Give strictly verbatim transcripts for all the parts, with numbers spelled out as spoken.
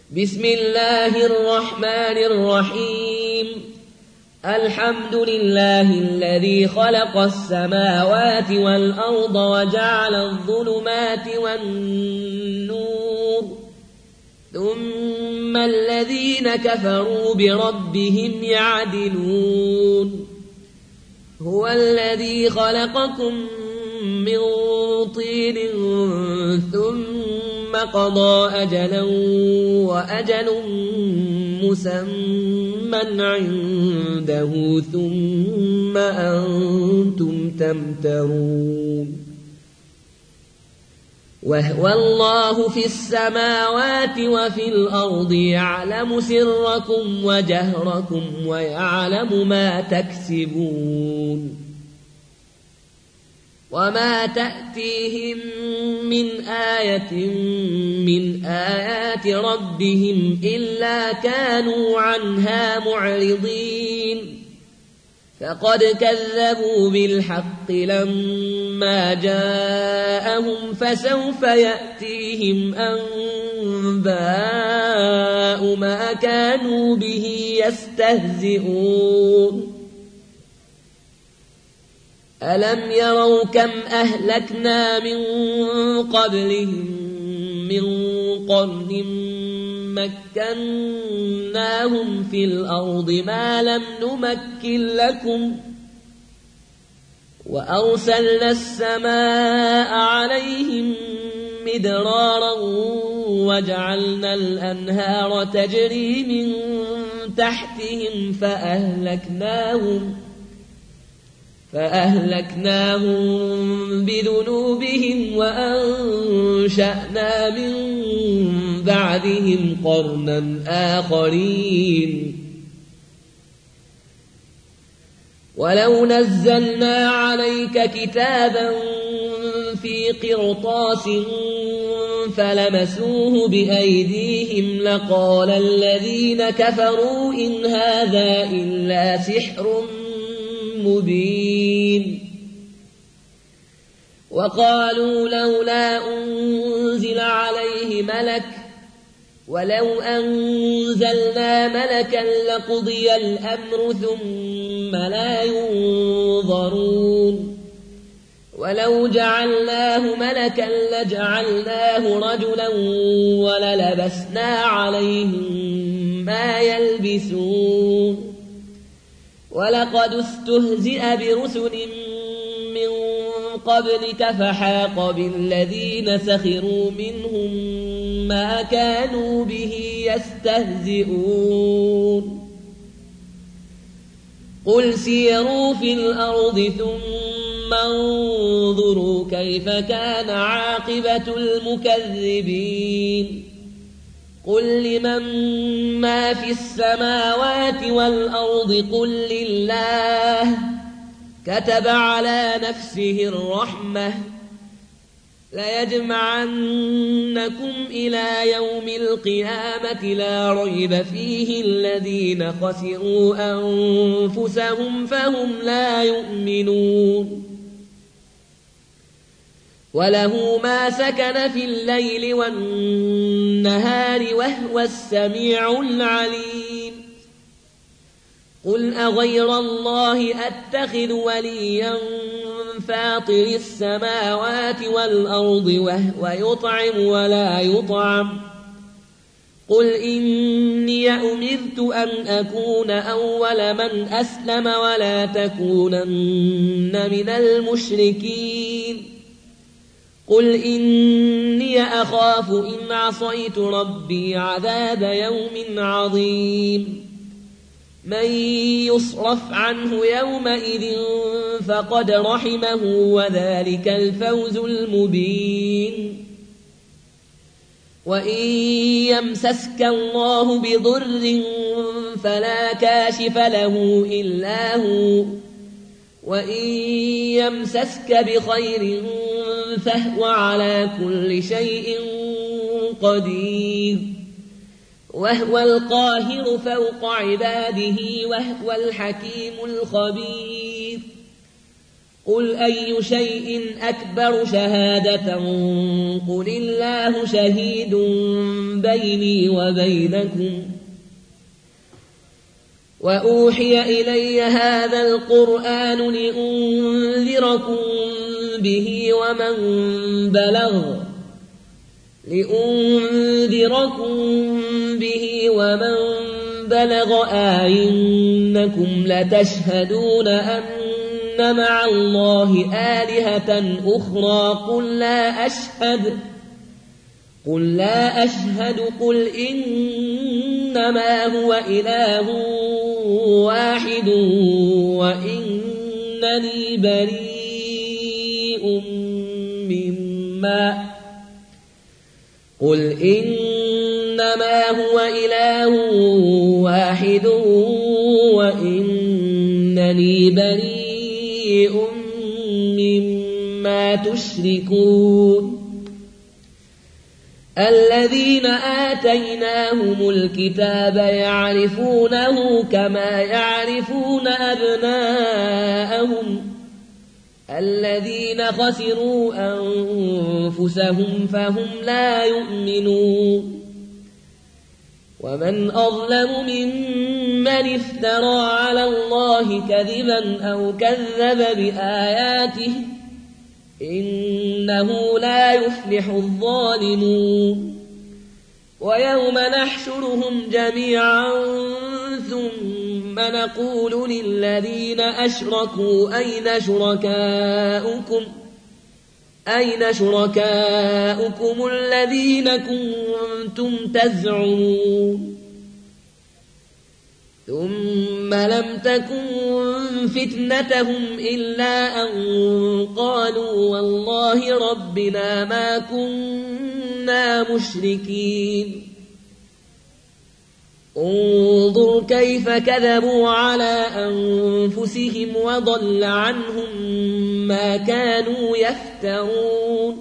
بسم الله الرحمن الرحيم الحمد لله الذي خلق السماوات والأرض وجعل الظلمات والنور ثم الذين كفروا بربهم يعدلون هو الذي خلقكم من طين ثم قضى أجلا وأجل مسمى عنده ثم أنتم تمترون وهو الله في السماوات وفي الأرض يعلم سركم وجهركم ويعلم ما تكسبون وما تأتيهم من آية من آيات ربهم إلا كانوا عنها معرضين فقد كذبوا بالحق لما جاءهم فسوف يأتيهم أنباء ما كانوا به يستهزئون ألم يروا كم أهلكنا من قبلهم من قرن مكناهم في الأرض ما لم نمكن لكم وأرسلنا السماء عليهم مدرارا وجعلنا الأنهار تجري من تحتهم فأهلكناهم فأهلكناهم بذنوبهم وأنشأنا من بعدهم قرنا آخرين ولو نزلنا عليك كتابا في قرطاس فلمسوه بأيديهم لقال الذين كفروا إن هذا إلا سحر مبين وقالوا لولا أنزل عليه ملك ولو أنزلنا ملكا لقضي الأمر ثم لا ينظرون ولو جعلناه ملكا لجعلناه رجلا وللبسنا عليهم ما يلبسون ولقد استهزئ برسل من قبلك فحاق بالذين سخروا منهم ما كانوا به يستهزئون قل سيروا في الأرض ثم انظروا كيف كان عاقبة المكذبين قل لمن ما في السماوات والأرض قل لله كتب على نفسه الرحمة ليجمعنكم إلى يوم القيامة لا ريب فيه الذين خسروا أنفسهم فهم لا يؤمنون وله ما سكن في الليل والنهار وهو السميع العليم قل أغير الله أتخذ وليا فاطر السماوات والأرض وهو يطعم ولا يطعم قل إني أمرت أن أكون أول من أسلم ولا تكونن من المشركين قل إني أخاف إن عصيت ربي عذاب يوم عظيم من يصرف عنه يومئذ فقد رحمه وذلك الفوز المبين وإن يمسسك الله بضر فلا كاشف له إلا هو وإن يمسسك بخير فهو على كل شيء قدير وهو القاهر فوق عباده وهو الحكيم الخبير قل أي شيء أكبر شهادة قل الله شهيد بيني وبينكم وأوحي إلي هذا القرآن لأنذركم به ومن بلغ لأنذركم به ومن بلغ أئنكم لتشهدون أن مع الله آلهة أخرى قل لا أشهد قل لا أشهد قل إنما هو إله واحد وإنني بريء مما قل إنما هو إله واحد وإنني بريء مما تشركون الذين آتيناهم الكتاب يعرفونه كما يعرفون أبناءهم الذين خسروا أنفسهم فهم لا يؤمنون ومن أظلم ممن افترى على الله كذبا أو كذب بآياته إنه لا يفلح الظالمون ويوم نحشرهم جميعا ثم نقول للذين أشركوا أين شركاؤكم أين شركاؤكم الذين كنتم تزعمون ثم لم تكن فتنتهم إلا أن قالوا والله ربنا ما كنا مشركين انظر كيف كذبوا على أنفسهم وضل عنهم ما كانوا يفترون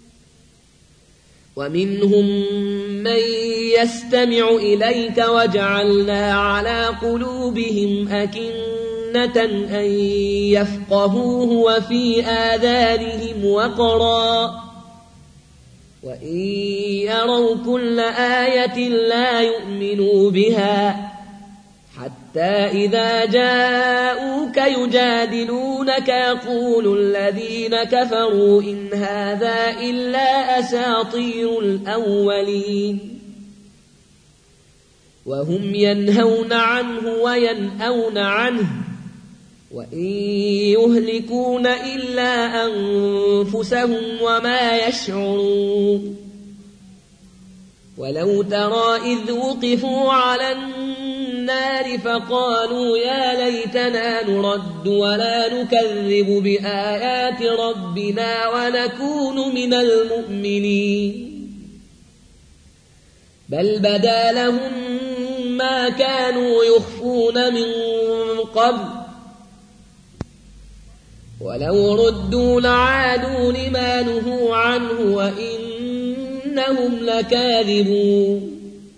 ومنهم من يستمع إليك وجعلنا على قلوبهم أكنة أن يفقهوه وفي آذانهم وقرا وإن يروا كل آية لا يؤمنوا بها حتى إذا جاءوك يجادلونك يقول الذين كفروا إن هذا إلا أساطير الأولين وهم ينهون عنه وينأون عنه وإن يهلكون إلا أنفسهم وما يشعرون ولو ترى إذ وقفوا على النار فقالوا يا ليتنا نرد ولا نكذب بآيات ربنا ونكون من المؤمنين بل بدا لهم ما كانوا يخفون من قبل ولو ردوا لعادوا لما نهوا عنه وإنهم لكاذبون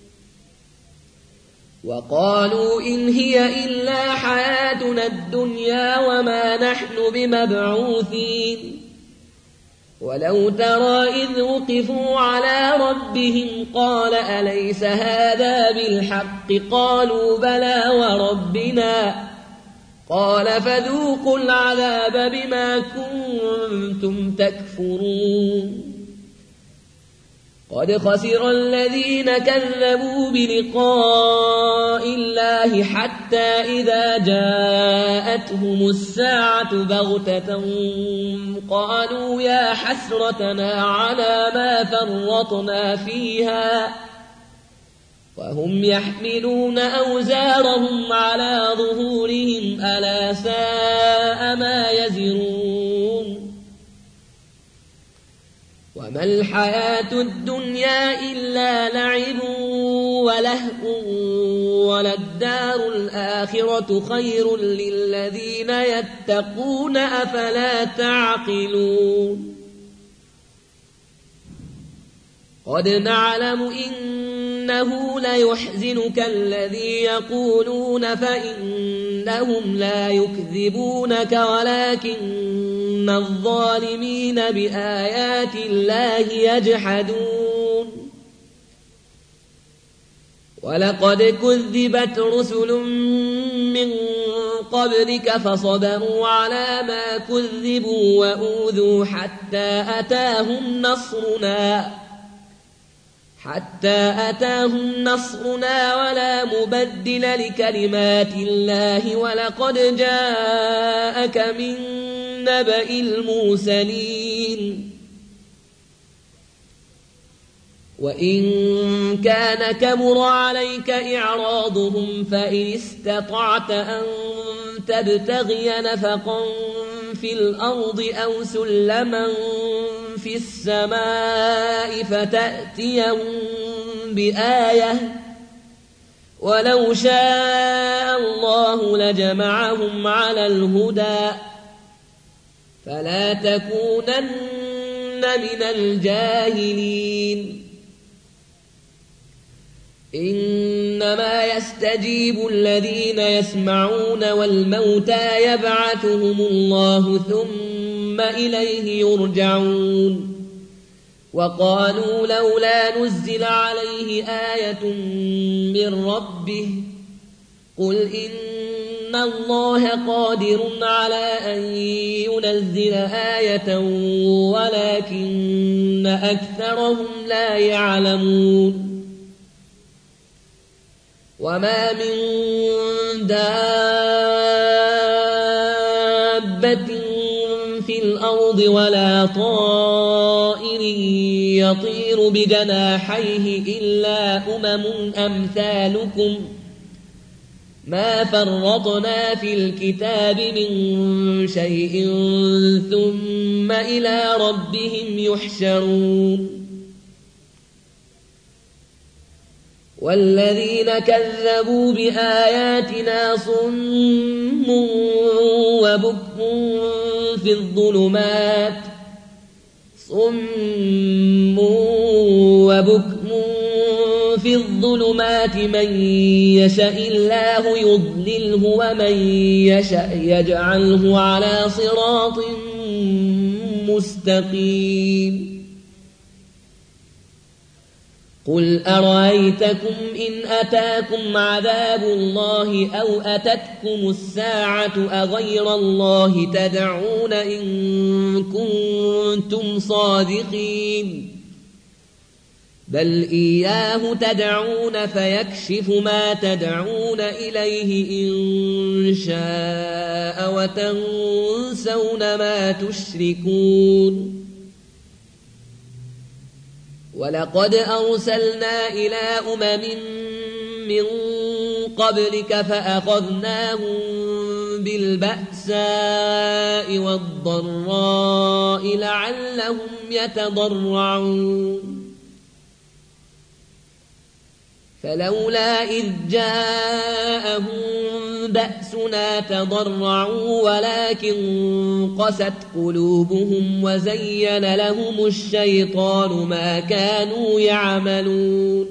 وقالوا إن هي إلا حياتنا الدنيا وما نحن بمبعوثين ولو ترى إذ وقفوا على ربهم قال أليس هذا بالحق قالوا بلى وربنا قال فذوقوا العذاب بما كنتم تكفرون قد خسر الذين كذبوا بلقاء الله حتى إذا جاءتهم الساعة بغتة قالوا يا حسرتنا على ما فرطنا فيها وهم يحملون أوزارهم على ظهورهم ألا ساء ما يزرون وما الحياة الدنيا إلا لعب ولهو وللدار الآخرة خير للذين يتقون أفلا تعقلون قد نعلم إنه ليحزنك الذي يقولون فإنهم لا يكذبونك ولكن إن الظالمين بآيات الله يجحدون ولقد كذبت رسل من قبلك فصبروا على ما كذبوا وأوذوا حتى أتاهم نصرنا حتى أتاهم نصرنا ولا مبدل لكلمات الله ولقد جاءك من نبأ المرسلين وإن كان كبر عليك إعراضهم فإن استطعت أن تبتغي نفقا في الأرض أو سلما في السماء فتأتيهم بآية ولو شاء الله لجمعهم على الهدى فلا تكونن من الجاهلين إنما يستجيب الذين يسمعون والموتى يبعثهم الله ثم إليه يرجعون وقالوا لولا نزل عليه آية من ربه قل إن الله قادر على أن ينزل آية ولكن أكثرهم لا يعلمون وما من دابة في الأرض ولا طائر يطير بجناحيه إلا أمم أمثالكم ما فرطنا في الكتاب من شيء ثم إلى ربهم يحشرون والذين كذبوا بآياتنا صم وبكم في الظلمات صم وبكم في الظلمات من يشاء الله يضلله ومن يشاء يجعله على صراط مستقيم قل أرأيتكم إن أتاكم عذاب الله أو أتتكم الساعة أغير الله تدعون إن كنتم صادقين بل إياه تدعون فيكشف ما تدعون إليه إن شاء وتنسون ما تشركون ولقد أرسلنا إلى أمم من قبلك فأخذناهم بالبأساء والضراء لعلهم يتضرعون فلولا إذ جاءهم بأسنا تضرعوا ولكن قست قلوبهم وزين لهم الشيطان ما كانوا يعملون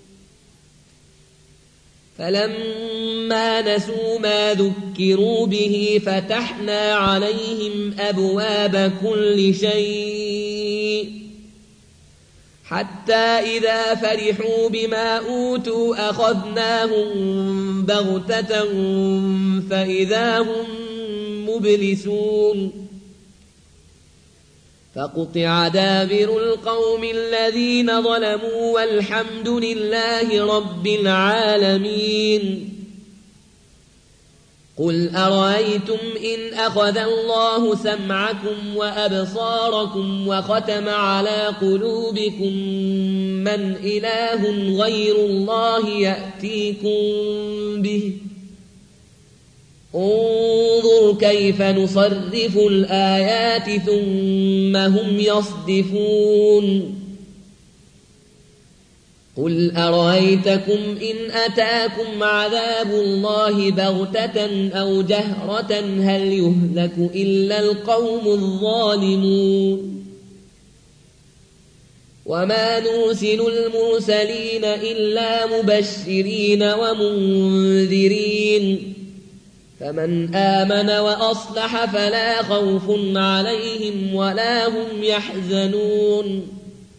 فلما نسوا ما ذكروا به فتحنا عليهم أبواب كل شيء حتى إذا فرحوا بما أوتوا أخذناهم بغتة فإذا هم مبلسون فقطع دابر القوم الذين ظلموا والحمد لله رب العالمين قل أرأيتم إن أخذ الله سمعكم وأبصاركم وختم على قلوبكم من إله غير الله يأتيكم به انظر كيف نصرف الآيات ثم هم يصدفون قل أرأيتكم إن أتاكم عذاب الله بغتة أو جهرة هل يهلك إلا القوم الظالمون وما نرسل المرسلين إلا مبشرين ومنذرين فمن آمن وأصلح فلا خوف عليهم ولا هم يحزنون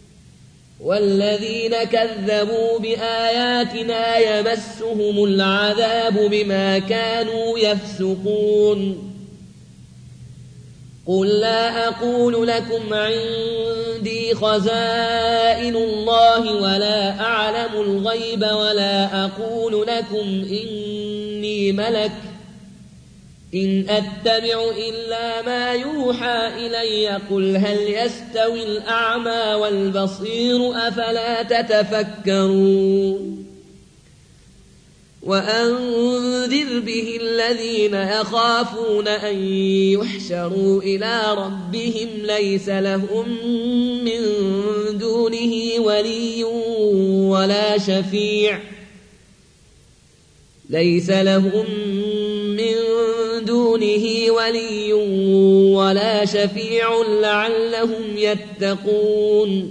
والذين كذبوا بآياتنا يمسهم العذاب بما كانوا يفسقون قل لا أقول لكم عندي خزائن الله ولا أعلم الغيب ولا أقول لكم إني ملك إن أتبع إلا ما يوحى إلي قل هل يستوي الأعمى والبصير أفلا تتفكرون وأنذر به الذين يخافون أن يحشروا إلى ربهم ليس لهم من دونه ولي ولا شفيع ليس لهم من دونه ولي ولا شفيع لعلهم يتقون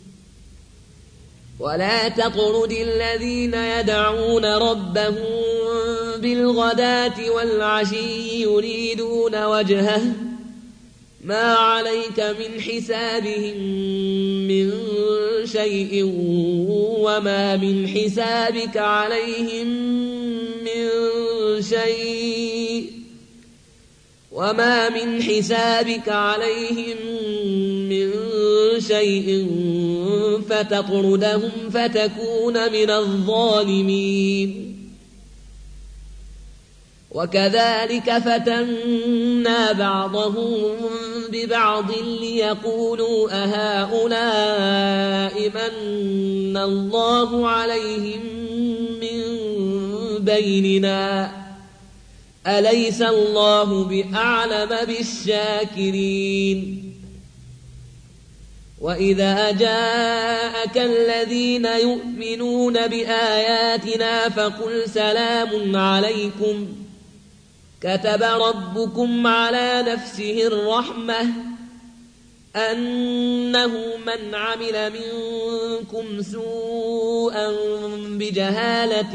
ولا تطرد الذين يدعون ربهم بالغداة والعشي يريدون وجهه ما عليك من حسابهم من شيء وما من حسابك عليهم من شيء وما من حسابك عليهم من شيء فتطردهم فتكون من الظالمين وكذلك فتنا بعضهم ببعض ليقولوا أهؤلاء من الله عليهم من بيننا أليس الله بأعلم بالشاكرين وإذا جاءك الذين يؤمنون بآياتنا فقل سلام عليكم كتب ربكم على نفسه الرحمة أنه من عمل منكم سوءا بجهالة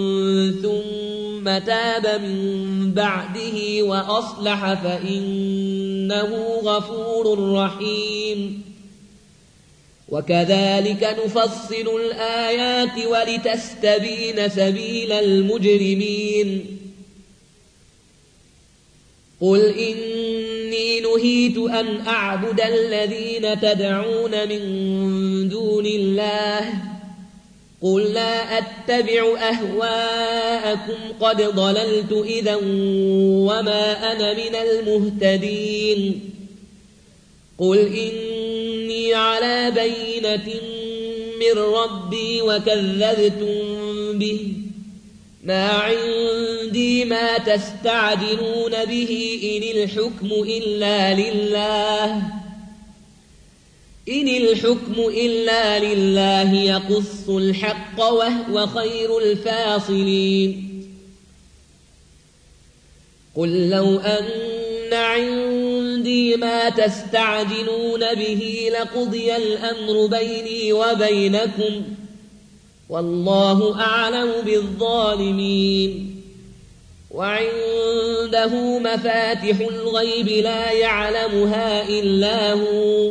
ثم تاب من بعده وأصلح فإنه غفور رحيم وكذلك نفصل الآيات ولتستبين سبيل المجرمين قل إني نهيت أن أعبد الذين تدعون من دون الله قل لا أتبع أهواءكم قد ضللت إذا وما أنا من المهتدين قل إني على بينة من ربي وكذبتم به ما عندي ما تستعجلون به إن الحكم إلا لله إن الحكم إلا لله يقص الحق وهو خير الفاصلين قل لو أن عندي ما تستعجلون به لقضي الأمر بيني وبينكم والله أعلم بالظالمين وعنده مفاتح الغيب لا يعلمها إلا هو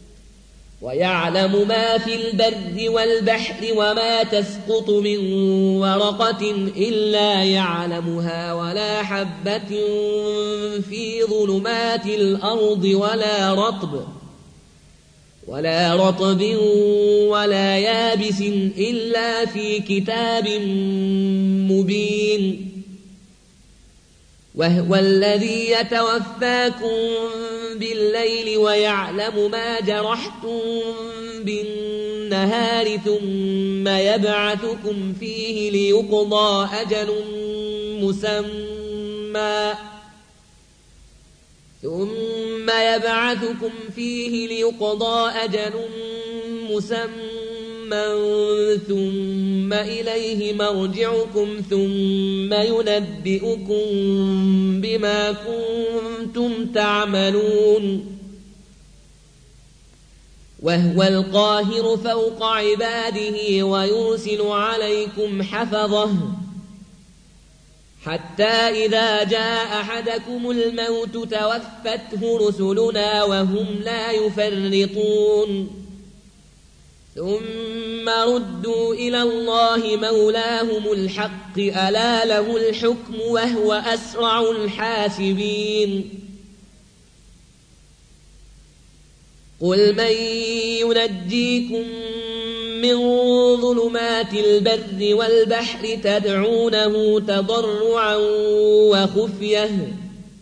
ويعلم ما في البر والبحر وما تسقط من ورقة إلا يعلمها ولا حبة في ظلمات الأرض ولا رطب ولا رطب ولا يابس إلا في كتاب مبين وهو الذي يتوفاكم بالليل ويعلم ما جرحتم بالنهار ثم يبعثكم فيه ليقضى أجل مسمى ثم يبعثكم فيه ليقضى أجل مسمى ثم إليه مرجعكم ثم ينبئكم بما كنتم تعملون وهو القاهر فوق عباده ويرسل عليكم حفظه حتى إذا جاء أحدكم الموت توفته رسلنا وهم لا يفرطون ثم ردوا إلى الله مولاهم الحق ألا له الحكم وهو أسرع الحاسبين قل من ينجيكم من ظلمات البر والبحر تدعونه تضرعا وخفية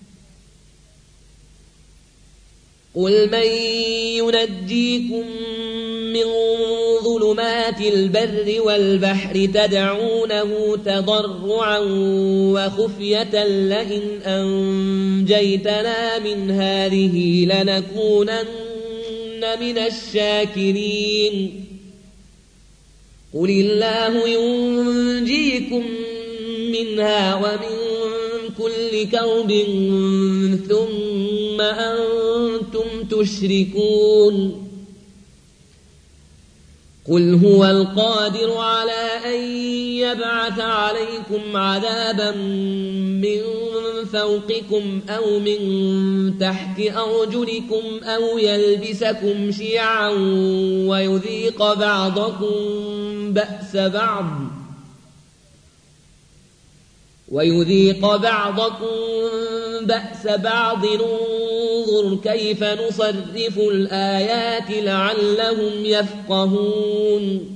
قل من ينجيكم من ظلمات البر والبحر تدعونه تضرعا وخفية لئن أنجيتنا من هذه لنكونن من الشاكرين قل الله ينجيكم منها ومن كل كرب ثم أنتم تشركون قل هو القادر على أن يبعث عليكم عذابا من فوقكم أو من تحت أرجلكم أو يلبسكم شيعا ويذيق بعضكم بأس بعض ويذيق بعضكم بأس بعض انظر كيف نصرف الآيات لعلهم يفقهون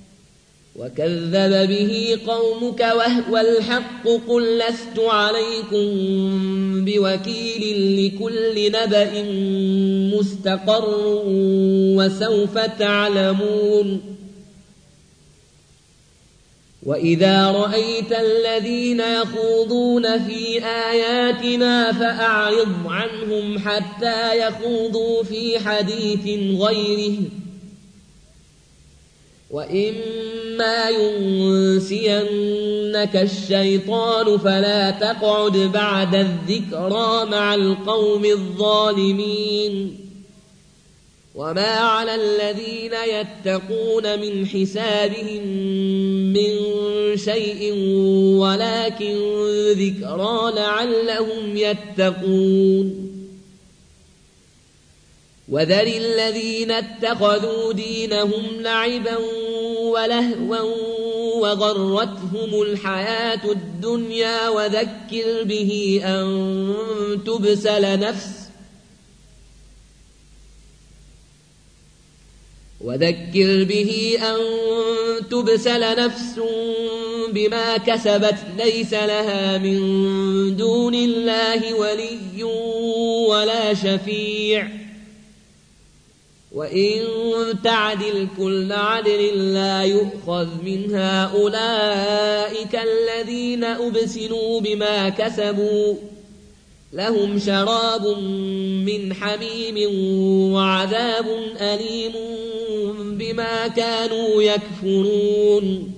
وكذب به قومك وهو الحق قل لست عليكم بوكيل لكل نبأ مستقر وسوف تعلمون وإذا رأيت الذين يخوضون في آياتنا فأعرض عنهم حتى يخوضوا في حديث غيره وإما ينسينك الشيطان فلا تقعد بعد الذكرى مع القوم الظالمين وما على الذين يتقون من حسابهم من شيء ولكن ذكرى لعلهم يتقون وذر الذين اتخذوا دينهم لعبا ولهوا وغرتهم الحياة الدنيا وذكر به أن تبسل نفس وذكر به أن تبسل نفس بما كسبت ليس لها من دون الله ولي ولا شفيع وإن تعدل كل عدل لا يؤخذ من هؤلاء الذين أبسلوا بما كسبوا لهم شراب من حميم وعذاب أليم بما كانوا يكفرون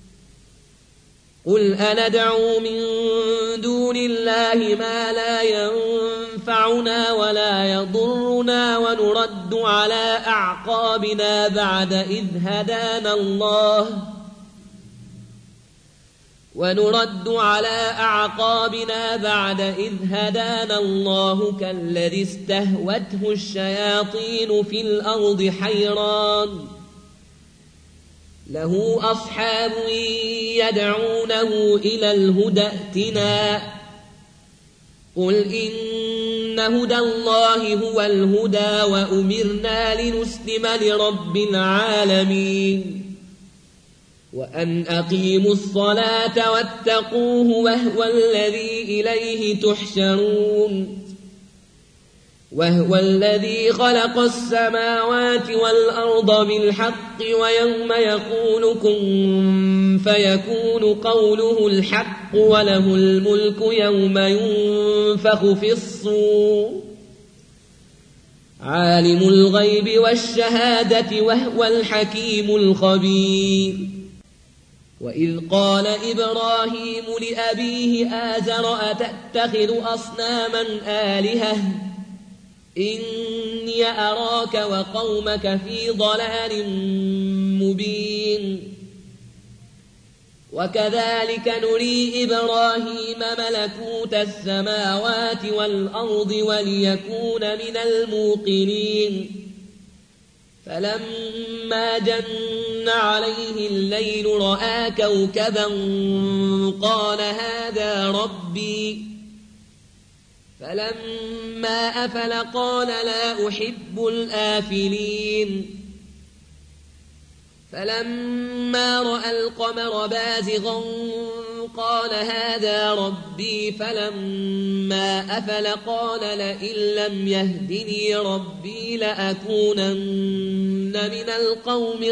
قل أندعو من دون الله ما لا ينفعنا ولا يضرنا ونرد على أعقابنا بعد إذ هدانا الله ونرد على أعقابنا بعد إذ هدانا الله كالذي استهوته الشياطين في الأرض حيران له أصحاب يدعونه إلى الهدى ائتنا قل إن هدى الله هو الهدى وأمرنا لنسلم لرب العالمين وأن أقيموا الصلاة واتقوه وهو الذي إليه تحشرون وهو الذي خلق السماوات والأرض بالحق ويوم يقول كن فيكون قوله الحق وله الملك يوم ينفخ في الصور عالم الغيب والشهادة وهو الحكيم الخبير وإذ قال إبراهيم لأبيه آزر أتتخذ أصناما آلهة إني أراك وقومك في ضلال مبين وكذلك نري إبراهيم ملكوت السماوات والأرض وليكون من الموقنين فلما جن عليه الليل رأى كوكبا قال هذا ربي فلما أفل قال لا أحب الآفلين فلما رأى القمر بازغا قال هذا ربي فلما أفل قال لئن لم يهدني ربي لأكونن من القوم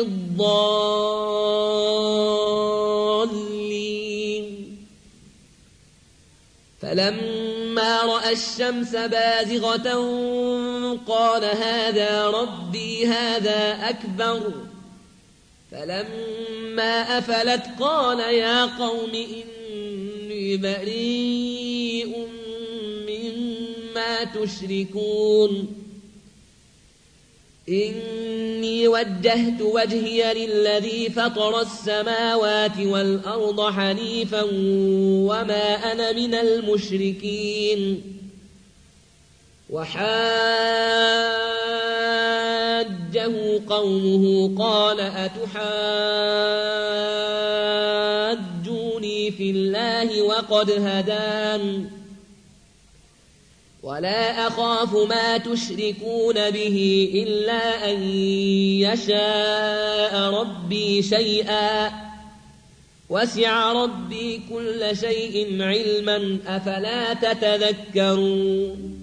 الضالين فلما رأى الشمس بازغة قال هذا ربي هذا أكبر فلما أفلت قال يا قوم إني بريء مما تشركون إني وجهت وجهي للذي فطر السماوات والأرض حنيفا وما أنا من المشركين وحاجه قومه قال أتحاجوني في الله وقد هدان ولا أخاف ما تشركون به إلا أن يشاء ربي شيئا وسع ربي كل شيء علما أفلا تتذكرون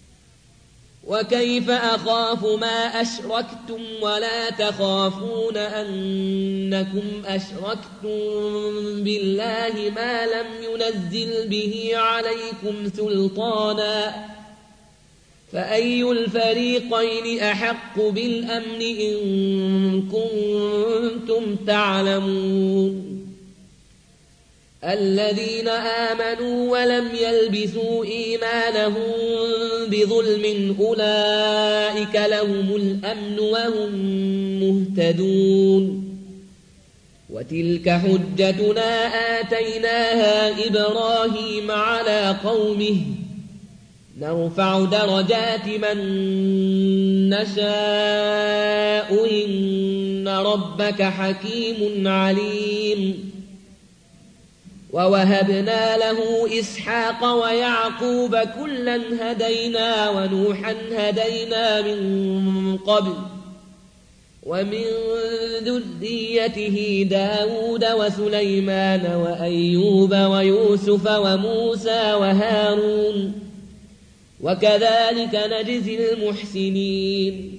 وكيف أخاف ما أشركتم ولا تخافون أنكم أشركتم بالله ما لم ينزل به عليكم سلطانا فأي الفريقين أحق بالأمن إن كنتم تعلمون الذين آمنوا ولم يلبسوا إيمانهم بظلم أولئك لهم الأمن وهم مهتدون وتلك حجتنا آتيناها إبراهيم على قومه نرفع درجات من نشاء إن ربك حكيم عليم ووهبنا له إسحاق ويعقوب كلا هدينا ونوحا هدينا من قبل ومن ذريته داود وسليمان وأيوب ويوسف وموسى وهارون وكذلك نجزي المحسنين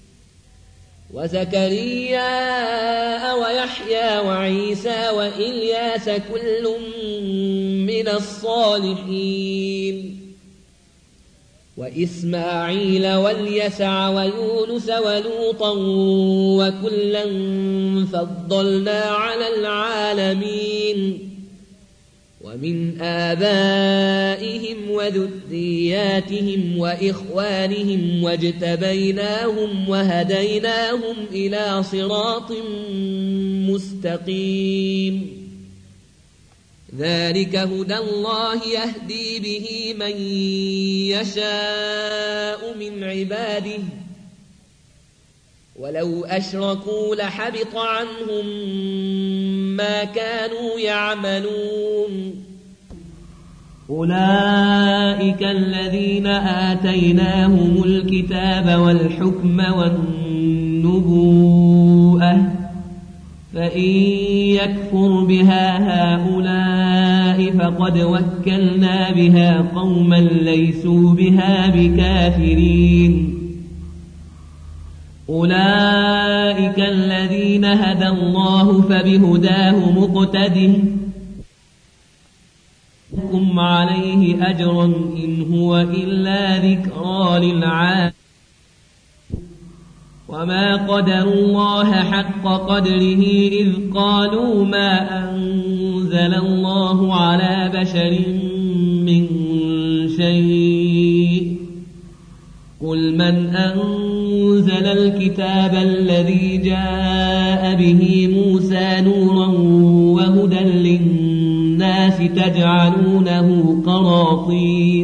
وزكريا ويحيى وعيسى وإلياس كل من الصالحين وإسماعيل واليسع ويونس ولوطا وكلا فضلنا على العالمين ومن آبائهم وذرياتهم وإخوانهم واجتبيناهم وهديناهم إلى صراط مستقيم ذلك هدى الله يهدي به من يشاء من عباده ولو أشركوا لحبط عنهم ما كانوا يعملون أولئك الذين آتيناهم الكتاب والحكم والنبوءة فإن يكفر بها هؤلاء فقد وكلنا بها قوما ليسوا بها بكافرين أولئك الذين هدى الله فبهداه مقتده لكم عليه أجر إن هو إلا ذكرى للعالمين وما قدروا الله حق قدره إذ قالوا ما أنزل الله على بشر من شيء قل من أنزل الكتاب الذي جاء به موسى نورا وهدى للناس تجعلونه قراطيس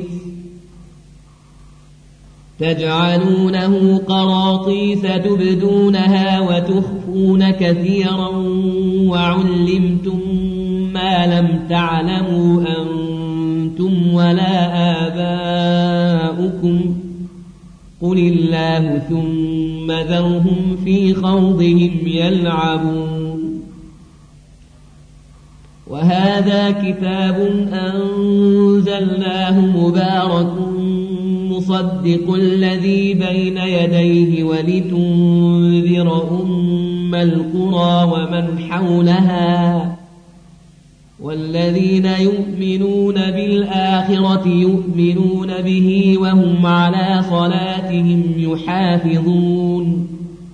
تجعلونه قراطيس تبدونها وتخفون كثيرا وعلمتم ما لم تعلموا أنتم ولا آباؤكم قل الله ثم ذرهم في خوضهم يلعبون وهذا كتاب أنزلناه مبارك مصدق الذي بين يديه ولتنذر أم القرى ومن حولها والذين يؤمنون بالآخرة يؤمنون به وهم على صلاتهم يحافظون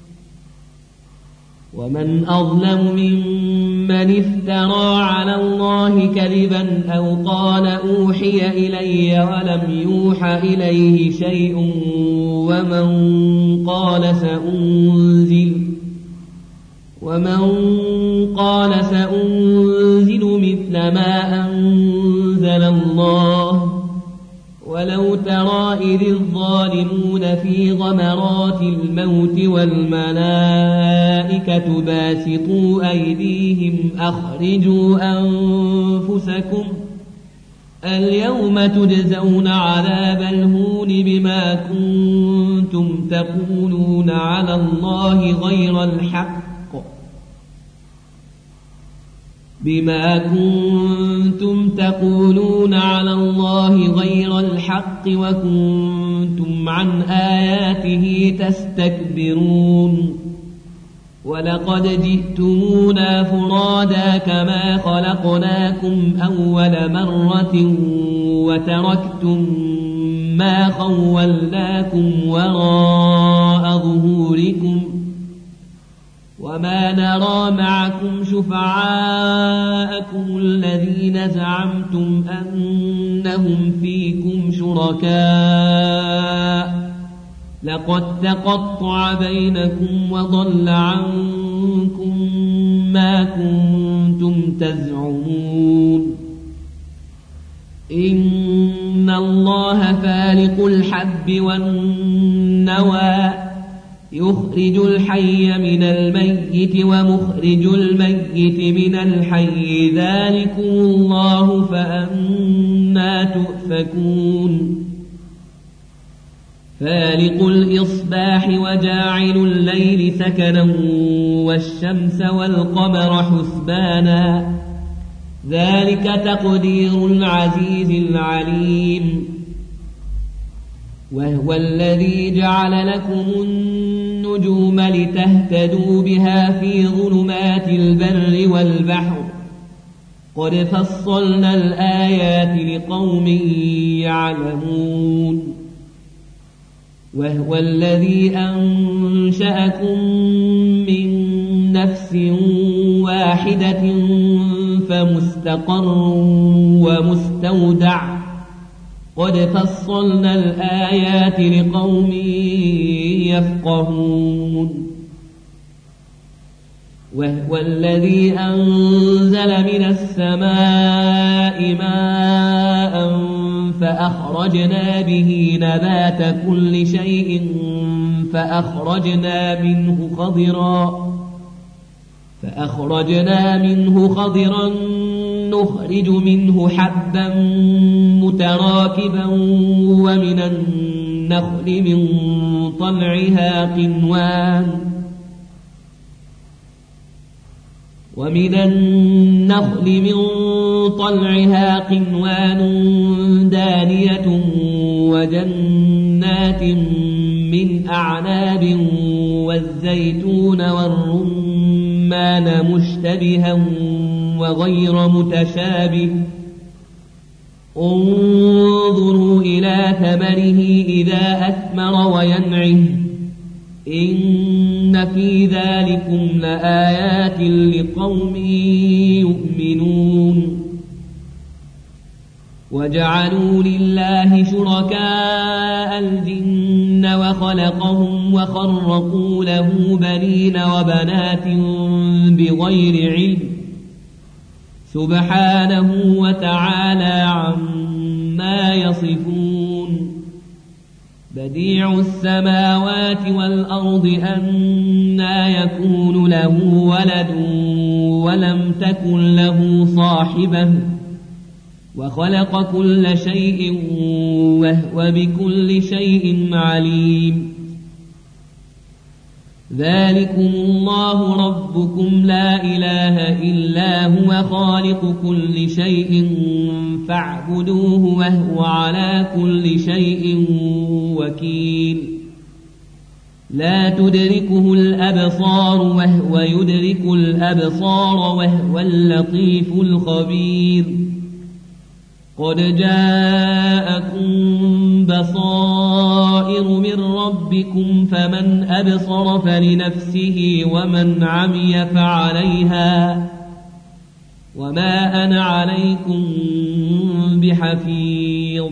ومن أظلم ممن افترى على الله كذبا أو قال أوحي إلي ولم يوح إليه شيء ومن قال سأنزل ومن قال سأنزل مثل ما أنزل الله ولو ترى إذ الظالمون في غمرات الموت والملائكة باسطوا أيديهم أخرجوا أنفسكم اليوم تجزون عذاب الهون بما كنتم تقولون على الله غير الحق بما كنتم تقولون على الله غير الحق وكنتم عن آياته تستكبرون ولقد جئتمونا فرادا كما خلقناكم أول مرة وتركتم ما خولناكم وراء ظهوركم وما نرى معكم شفعاءكم الذين زعمتم أنهم فيكم شركاء لقد تقطع بينكم وضل عنكم ما كنتم تزعمون إن الله فالق الحب والنوى يخرج الحي من الميت ومخرج الميت من الحي ذلكم الله فأنى تؤفكون فالق الإصباح وجاعل الليل سكنا والشمس والقمر حسبانا ذلك تقدير العزيز العليم وهو الذي جعل لكم النجوم لتهتدوا بها في ظلمات البر والبحر قد فصلنا الآيات لقوم يعلمون وهو الذي أنشأكم من نفس واحدة فمستقر ومستودع قد فصلنا الآيات لقوم يفقهون وهو الذي أنزل من السماء ماء فأخرجنا به نبات كل شيء فأخرجنا منه خضرا فأخرجنا منه خضرا نخرج منه حبا متراكبا ومن النخل من طلعها قنوان ومن النخل من طلعها قنوان دانية وجنات من أعناب والزيتون والرمان مشتبها وغير متشابه انظروا إلى ثمره إذا أثمر وينعه إن في ذلكم لآيات لقوم يؤمنون وجعلوا لله شركاء الجن وخلقهم وخرقوا له بنين وبنات بغير علم سبحانه وتعالى عما يصفون بديع السماوات والأرض أنى يكون له ولد ولم تكن له صاحبة وخلق كل شيء وهو بكل شيء عليم ذلكم الله ربكم لا إله إلا هو خالق كل شيء فاعبدوه وهو على كل شيء وكيل لا تدركه الأبصار وهو يدرك الأبصار وهو اللطيف الخبير قد جاءكم بصائر من ربكم فمن أبصر فلنفسه ومن عمي فعليها وما أنا عليكم بحفيظ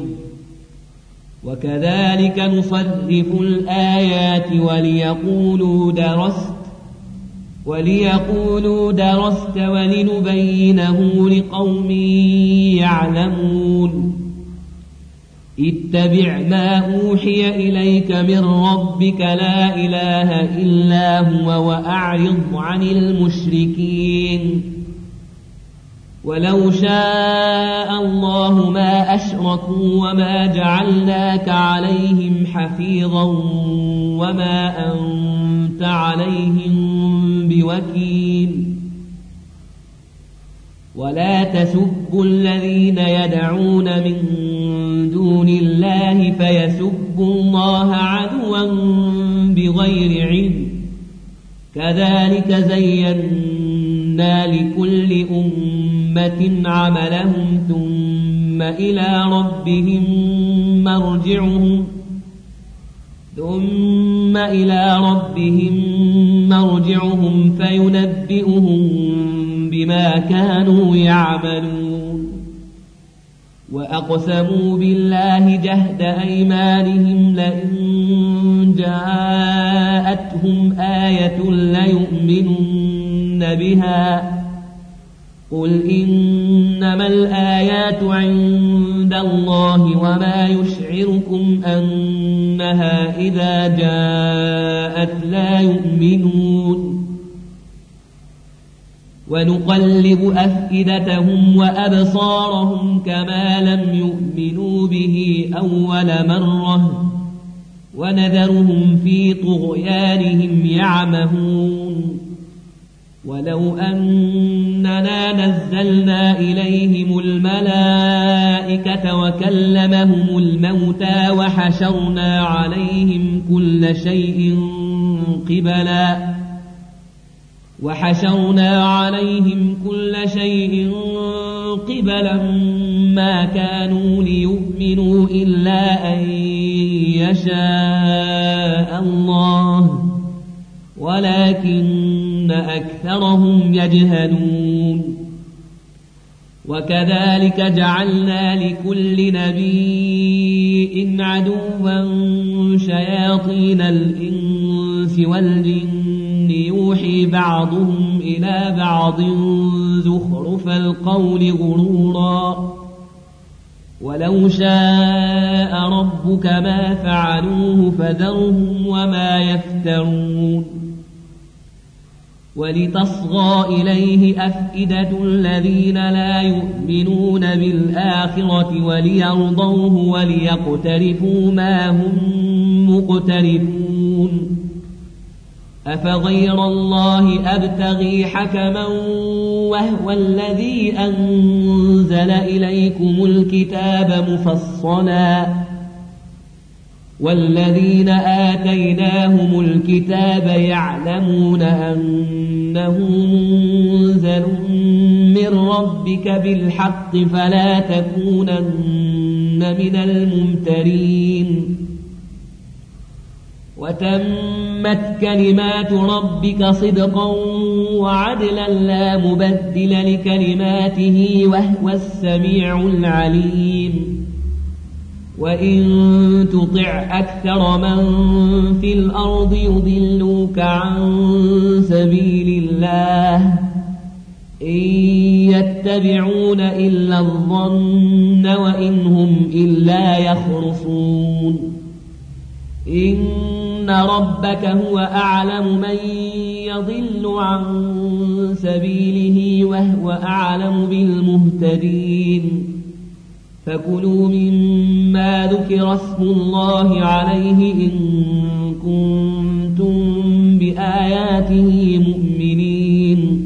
وكذلك نصرف الآيات وليقولوا درست وليقولوا درست ولنبينه لقوم يعلمون اتبع ما أوحي إليك من ربك لا إله إلا هو وأعرض عن المشركين ولو شاء الله ما أشركوا وما جعلناك عليهم حفيظا وما أنت عليهم بوكيل ولا تسبوا الذين يدعون من دون الله فيسبوا الله عدوا بغير علم كذلك زينا لكل أمة عملهم ثم إلى ربهم مرجعهم ثم إلى ربهم مرجعهم فينبئهم بما كانوا يعملون وأقسموا بالله جهد أيمانهم لئن جاءتهم آية ليؤمنن بها قل إنما الآيات عند الله وما يشعركم أنها إذا جاءت لا يؤمنون ونقلب أفئدتهم وأبصارهم كما لم يؤمنوا به أول مرة ونذرهم في طغيانهم يعمهون ولو أننا نزلنا إليهم الملائكة وكلمهم الموتى وحشرنا عليهم كل شيء قبلا وحشرنا عليهم كل شيء قبلا ما كانوا ليؤمنوا إلا أن يشاء الله ولكن أكثرهم يجهلون وكذلك جعلنا لكل نبي عدوا شياطين الإنس والجن يوحي بعضهم إلى بعض زخرف القول غرورا ولو شاء ربك ما فعلوه فذرهم وما يفترون ولتصغى إليه أفئدة الذين لا يؤمنون بالآخرة وليرضوه وليقترفوا ما هم مقترفون أفغير الله أبتغي حكما وهو الذي أنزل إليكم الكتاب مفصلا والذين آتيناهم الكتاب يعلمون أنه منزل من ربك بالحق فلا تكونن من الممترين وتمت كلمات ربك صدقا وعدلا لا مبدل لكلماته وهو السميع العليم وإن تطع أكثر من في الأرض يضلوك عن سبيل الله إن يتبعون إلا الظن وإن هم إلا يخرصون إن ربك هو أعلم من يضل عن سبيله وهو أعلم بالمهتدين فكلوا مما ذكر اسم الله عليه إن كنتم بآياته مؤمنين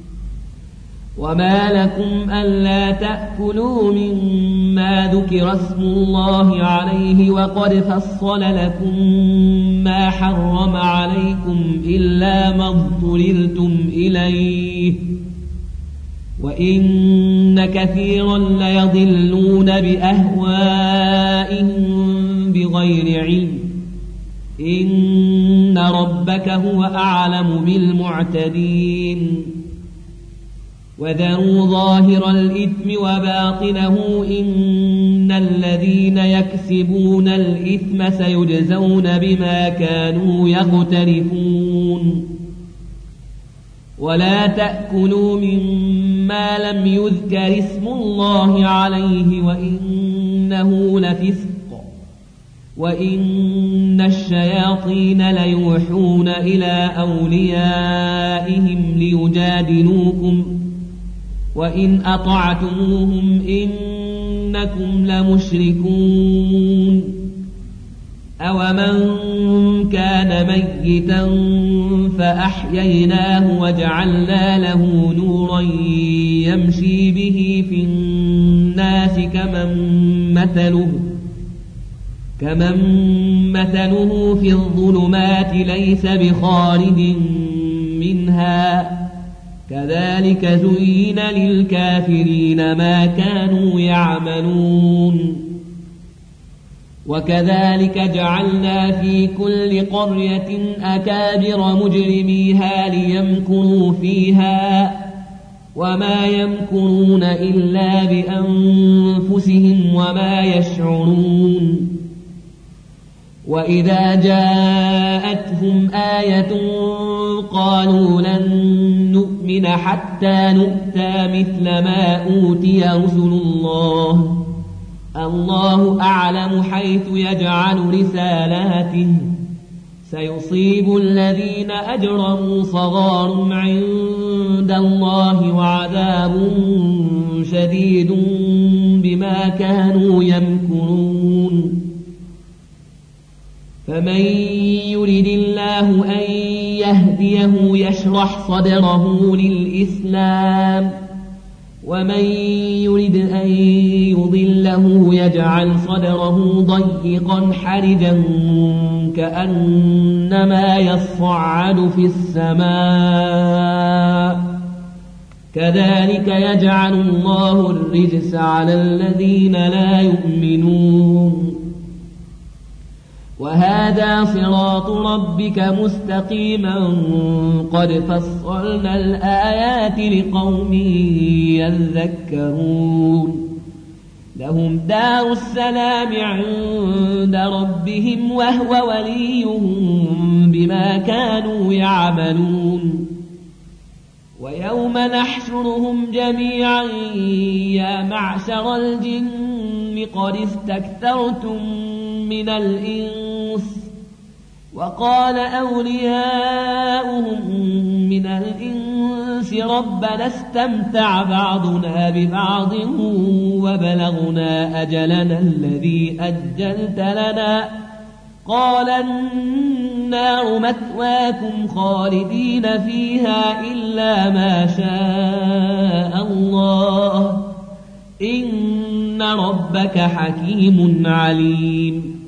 وما لكم ألا تأكلوا مما ذكر اسم الله عليه وقد فصل لكم ما حرم عليكم إلا ما اضطررتم إليه وإن كثيرا ليضلون بأهوائهم بغير علم إن ربك هو أعلم بالمعتدين وذروا ظاهر الإثم وباطنه إن الذين يكسبون الإثم سيجزون بما كانوا يقترفون ولا تأكلوا مما لم يذكر اسم الله عليه وإنه لفسق وإن الشياطين ليوحون إلى أوليائهم ليجادلوكم وإن أطعتموهم إنكم لمشركون أومن كان ميتا فأحييناه وجعلنا له نورا يمشي به في الناس كمن مثله كمن مثله في الظلمات ليس بخارج منها كذلك زين للكافرين ما كانوا يعملون وكذلك جعلنا في كل قرية أكابر مجرميها ليمكروا فيها وما يمكرون إلا بأنفسهم وما يشعرون وإذا جاءتهم آية قالوا لن نؤمن حتى نؤتى مثل ما أوتي رسل الله الله أعلم حيث يجعل رسالاته سيصيب الذين أجرموا صغار عند الله وعذاب شديد بما كانوا يمكرون فمن يرد الله أن يهديه يشرح صدره للإسلام ومن يرد أن يضله يجعل صدره ضيقا حرجا كأنما يصعد في السماء كذلك يجعل الله الرجس على الذين لا يؤمنون وهذا صراط ربك مستقيما قد فصلنا الآيات لقوم يذكرون لهم دار السلام عند ربهم وهو وليهم بما كانوا يعملون ويوم نحشرهم جميعا يا معشر الجن قد استكثرتم من الإنس وقال أولياؤهم من الإنس ربنا استمتع بعضنا ببعض وبلغنا أجلنا الذي أجلت لنا قال النار مثواكم خالدين فيها إلا ما شاء الله إن ربك حكيم عليم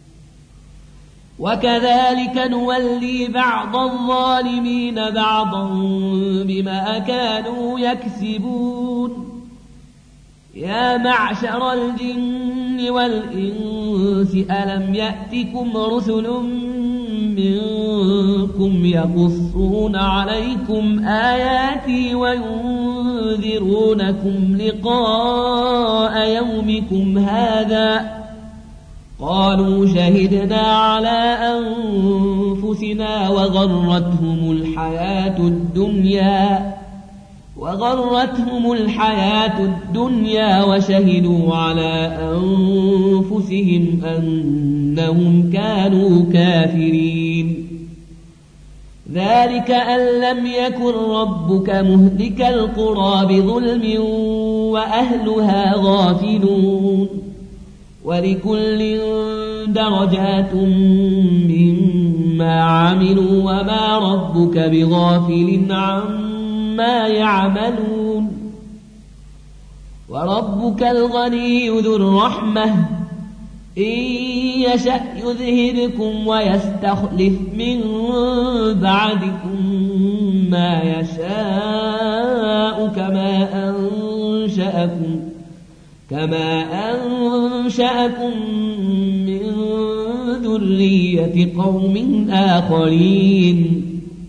وكذلك نولي بعض الظالمين بعضا بما كانوا يكسبون يا معشر الجن والإنس ألم يأتكم رسل منكم يقصون عليكم آياتي وينذرونكم لقاء يومكم هذا قالوا شهدنا على أنفسنا وغرتهم الحياة الدنيا وغرتهم الحياة الدنيا وشهدوا على أنفسهم أنهم كانوا كافرين. ذلك أن لم يكن ربك مهلك القرى بظلم وأهلها غافلون ولكل درجات مما عملوا وما ربك بغافل عما يعملون. وربك الغني ذو الرحمة إن يشأ يذهبكم ويستخلف من بعدكم ما يشاء كما أنشأكم كما أنشأكم من ذرية قوم آخرين.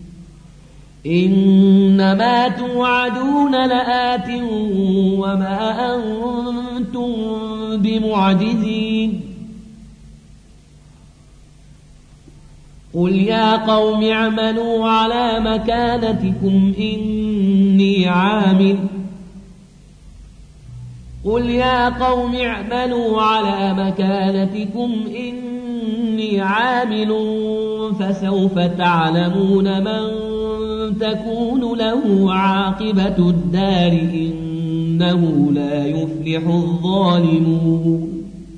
إنما توعدون لآت وما أنتم بمعجزين. قل يا قوم اعملوا على مكانتكم إني عامل قل يا قوم اعملوا على مكانتكم إني عامل فسوف تعلمون من تكون له عاقبة الدار إنه لا يفلح الظالمون.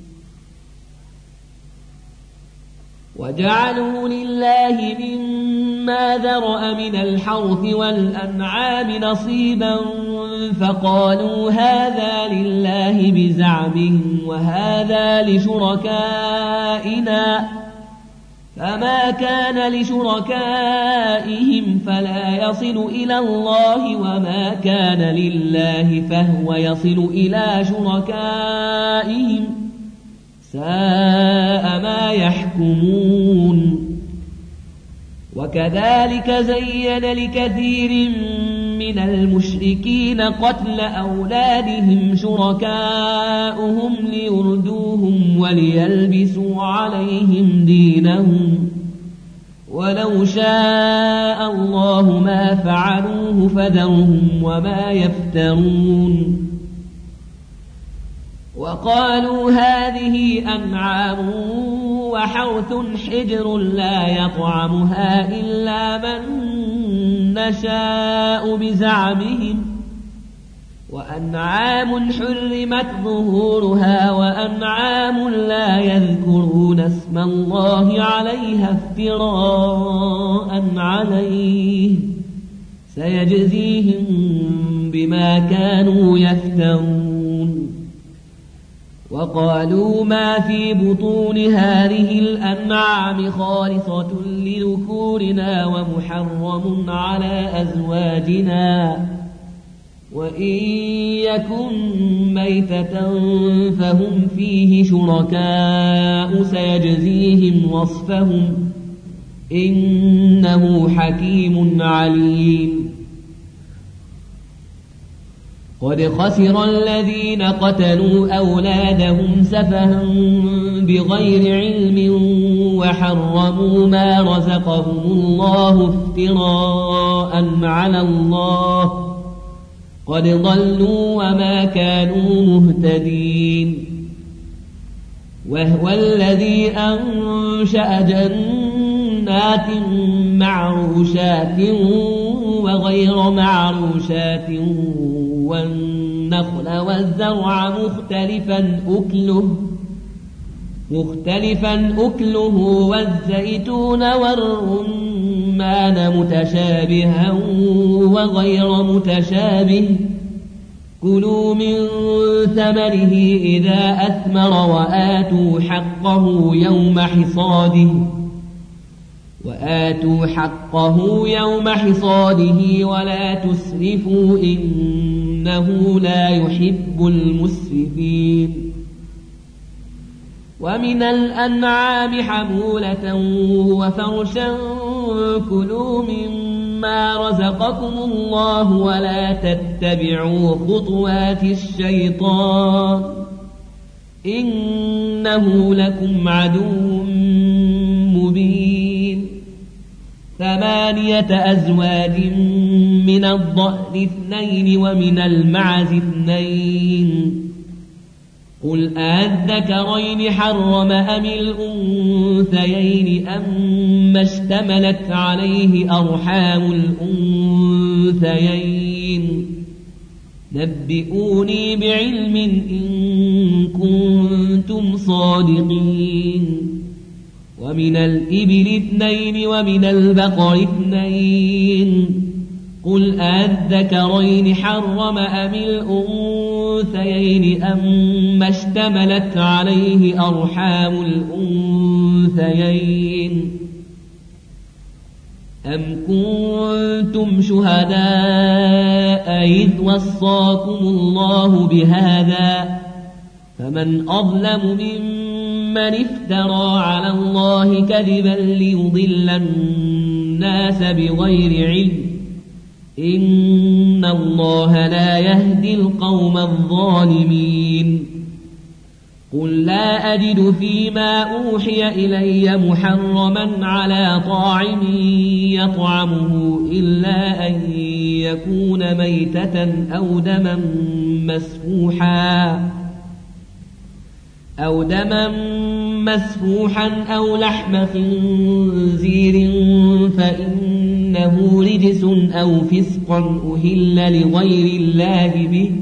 وجعلوا لله مما ذرأ من الحرث والأنعام نصيبا فقالوا هذا لله بزعمهم وهذا لشركائنا فما كان لشركائهم فلا يصل إلى الله وما كان لله فهو يصل إلى شركائهم ساء ما يحكمون. وكذلك زين لكثير من المشركين قتل أولادهم شركاؤهم ليردوهم وليلبسوا عليهم دينهم ولو شاء الله ما فعلوه فذرهم وما يفترون. وقالوا هذه أنعام وحرث حجر لا يطعمها إلا من نشاء بزعمهم وأنعام حرمت ظهورها وأنعام لا يذكرون اسم الله عليها افتراء عليه سيجزيهم بما كانوا يفترون. وقالوا ما في بطون هذه الأنعام خالصة لذكورنا ومحرم على أزواجنا وإن يكن ميتة فهم فيه شركاء سيجزيهم وصفهم إنه حكيم عليم. قد خسر الذين قتلوا أولادهم سفها بغير علم وحرموا ما رزقهم الله افتراء على الله قد ضلوا وما كانوا مهتدين. وهو الذي أنشأ جنات معروشات وغير معروشات والنخل والزرع مختلفا أكله مختلفا أكله والزيتون والرمان متشابها وغير متشابه كلوا من ثمره إذا أثمر وآتوا حقه يوم حصاده وآتوا حقه يوم حصاده ولا تسرفوا إنه لا يحب المسرفين. ومن الأنعام حمولة وفرشا كلوا مما رزقكم الله ولا تتبعوا خطوات الشيطان إنه لكم عدو مبين. ثمانية أزواج من الضأن اثنين ومن المعز اثنين قل أذكرين حرم أم الأنثيين أما اشتملت عليه أرحام الأنثيين نبئوني بعلم إن كنتم صادقين ومن الإبل اثنين ومن البقر اثنين قل أذكرين حرم أم الأنثيين أما اشتملت عليه أرحام الأنثيين أم كنتم شهداء إذ وصاكم الله بهذا فمن أظلم ممن افترى على الله كذبا ليضل الناس بغير علم إن الله لا يهدي القوم الظالمين قل لا أجد فيما أوحي إلي محرما على طاعم يطعمه إلا أن يكون ميتة أو دما مسفوحا أو دما مسفوحا أو لحم خنزير فإنه رجس أو فسقا أهل لغير الله به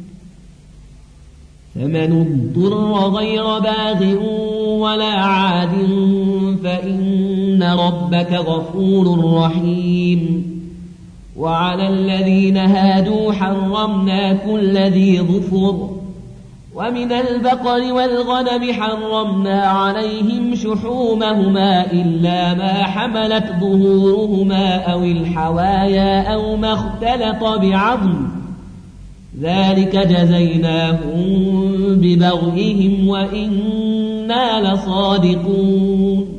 فمن اضطر غير باغ ولا عاد فإن ربك غفور رحيم وعلى الذين هادوا حرمنا كل ذي ظفر ومن البقر والغنم حرمنا عليهم شحومهما إلا ما حملت ظهورهما أو الحوايا أو ما اختلط بعظم ذلك جزيناهم ببغيهم وإنا لصادقون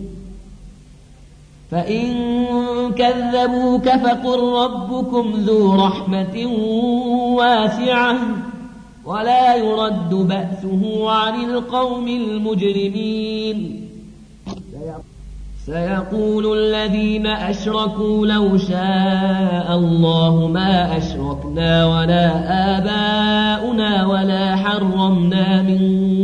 فإن كذبوك فقل ربكم ذو رحمة واسعة ولا يرد بأسه عن القوم المجرمين سيقول الذين أشركوا لو شاء الله ما أشركنا ولا آباؤنا ولا حرمنا من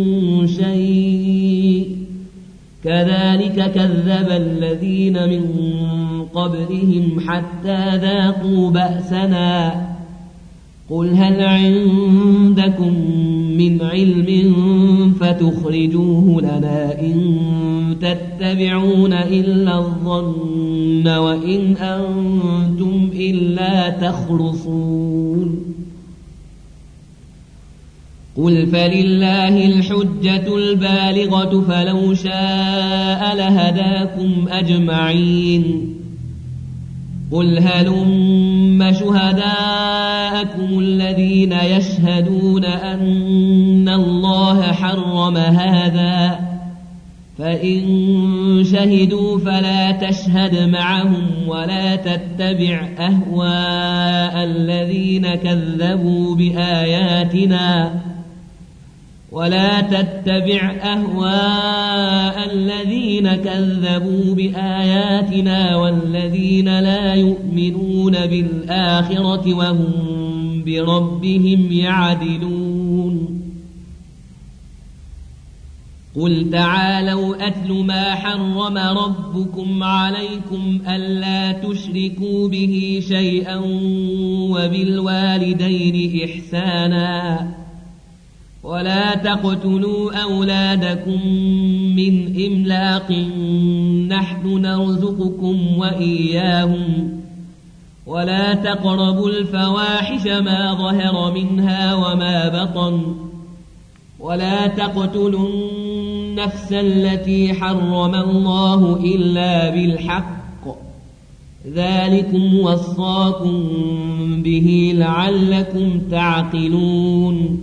شيء كذلك كذب الذين من قبلهم حتى ذاقوا بأسنا قل هل عندكم من علم فتخرجوه لنا إن تتبعون إلا الظن وإن أنتم إلا تخرصون قل فلله الحجة البالغة فلو شاء لهداكم أجمعين قل هلم شهداءكم الذين يشهدون أن الله حرم هذا فإن شهدوا فلا تشهد معهم ولا تتبع أهواء الذين كذبوا بآياتنا ولا تتبع أهواء الذين كذبوا بآياتنا والذين لا يؤمنون بالآخرة وهم بربهم يعدلون قل تعالوا أتل ما حرم ربكم عليكم ألا تشركوا به شيئا وبالوالدين إحسانا ولا تقتلوا أولادكم من إملاق نحن نرزقكم وإياهم ولا تقربوا الفواحش ما ظهر منها وما بطن ولا تقتلوا النفس التي حرم الله إلا بالحق ذلكم وصاكم به لعلكم تعقلون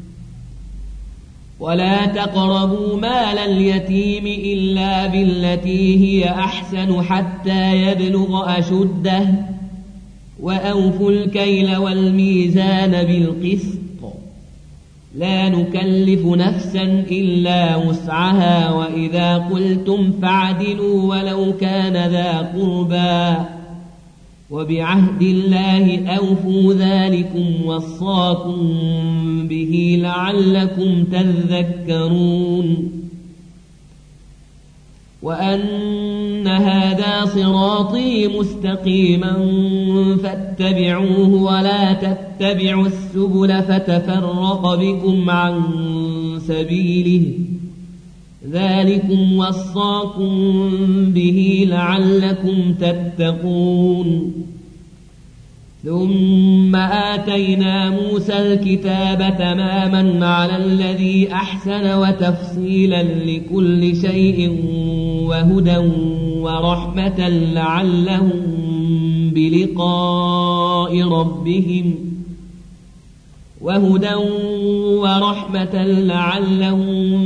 ولا تقربوا مال اليتيم إلا بالتي هي أحسن حتى يبلغ أشده وأوفوا الكيل والميزان بالقسط لا نكلف نفسا إلا وسعها وإذا قلتم فاعدلوا ولو كان ذا قربى وبعهد الله أوفوا ذلكم وصاكم به لعلكم تذكرون وأن هذا صراطي مستقيما فاتبعوه ولا تتبعوا السبل فتفرق بكم عن سبيله ذلكم وصاكم به لعلكم تتقون ثم آتينا موسى الكتاب تماما على الذي أحسن وتفصيلا لكل شيء وهدى ورحمة لعلهم بلقاء ربهم وهدى ورحمة لعلهم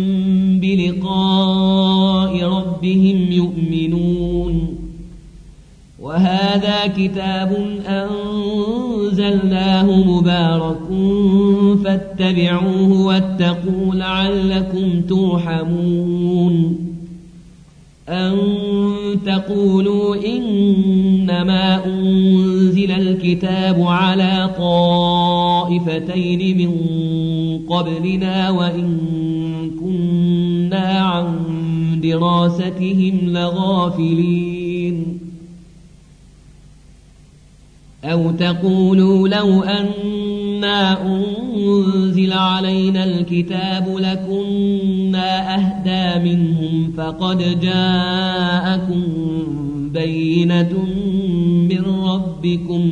بلقاء ربهم يؤمنون وهذا كتاب أنزلناه مبارك فاتبعوه واتقوا لعلكم ترحمون أن تقولوا إنما أنزل الكتاب على طائفتين من قبلنا وإن كنا عن دراستهم لغافلين أو تقولوا لو أنا أنزل علينا الكتاب لكنا أهدى منهم فقد جاءكم بينة من ربكم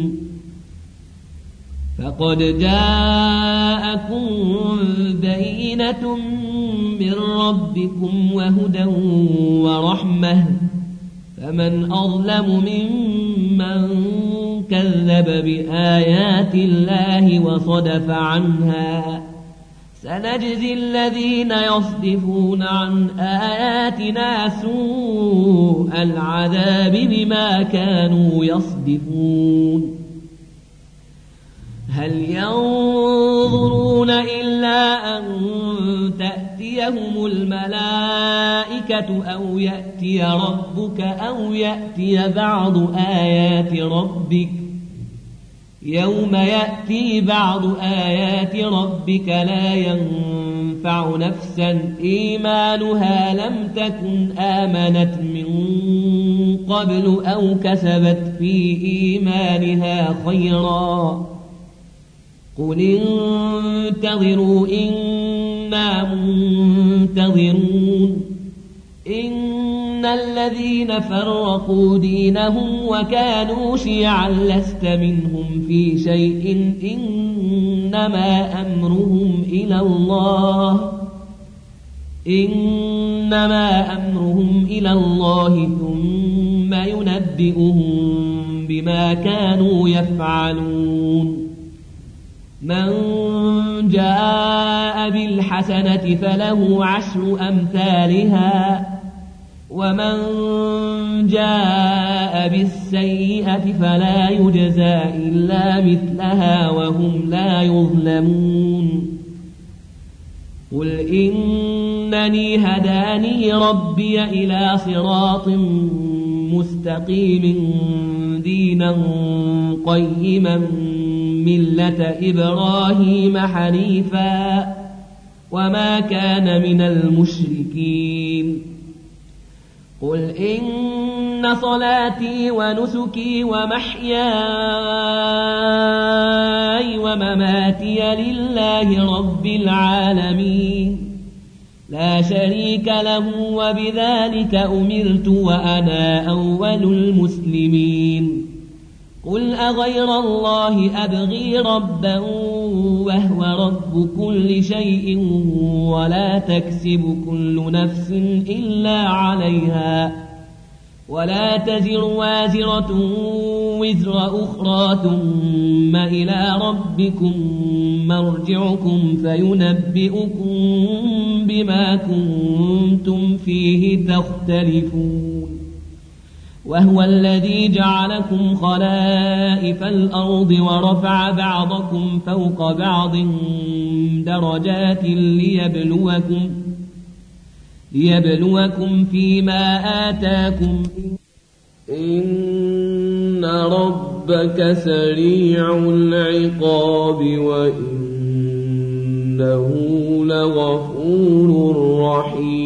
فقد جاءكم بينة من ربكم وهدى ورحمة فمن أظلم ممن كذب بآيات الله وصدف عنها سنجزي الذين يصدفون عن آياتنا سوء العذاب بما كانوا يصدفون هل ينظرون إلا أن تأتيهم الملائكة أو يأتي ربك أو يأتي بعض آيات ربك يوم يأتي بعض آيات ربك لا ينفع نفسا إيمانها لم تكن آمنت من قبل أو كسبت في إيمانها خيرا قل انتظروا إنا منتظرون إن الذين فرقوا دينهم وكانوا شيعا لست منهم في شيء إنما أمرهم إلى الله إنما أمرهم إلى الله ثم ينبئهم بما كانوا يفعلون من جاء بالحسنة فله عشر أمثالها ومن جاء بالسيئة فلا يجزى إلا مثلها وهم لا يظلمون قل إنني هداني ربي إلى صراط مستقيم دينا قيما ملة إبراهيم حنيفا وما كان من المشركين قل إن صلاتي ونسكي ومحياي ومماتي لله رب العالمين لا شريك له وبذلك أمرت وأنا أول المسلمين قل أغير الله أبغي ربا وهو رب كل شيء ولا تكسب كل نفس إلا عليها ولا تزر وازرة وزر أخرى ثم إلى ربكم مرجعكم فينبئكم بما كنتم فيه تختلفون وهو الذي جعلكم خلائف الأرض ورفع بعضكم فوق بعض درجات ليبلوكم ليبلوكم فيما آتاكم إن ربك سريع العقاب وإنه لغفور رحيم